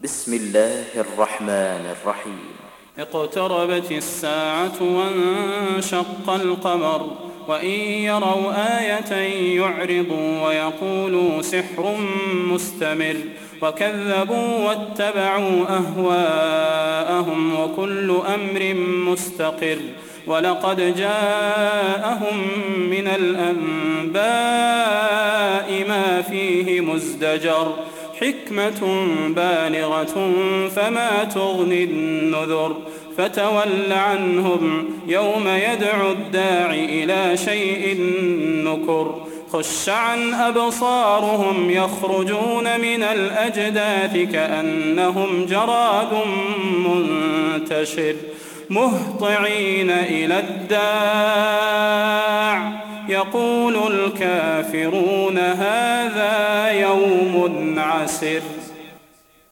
بسم الله الرحمن الرحيم. اقتربت الساعة وانشق القمر وإن يروا آية يعرضوا ويقولوا سحر مستمر وكذبوا واتبعوا أهواءهم وكل أمر مستقر ولقد جاءهم من الأنباء ما فيه مزدجر حكمة بالغة فما تغني النذر فتول عنهم يوم يدعو الداع إلى شيء نكر خش عن أبصارهم يخرجون من الأجداث كأنهم جراد منتشر مهطعين إلى الداع يقول الكافرون هذا يوم عسر.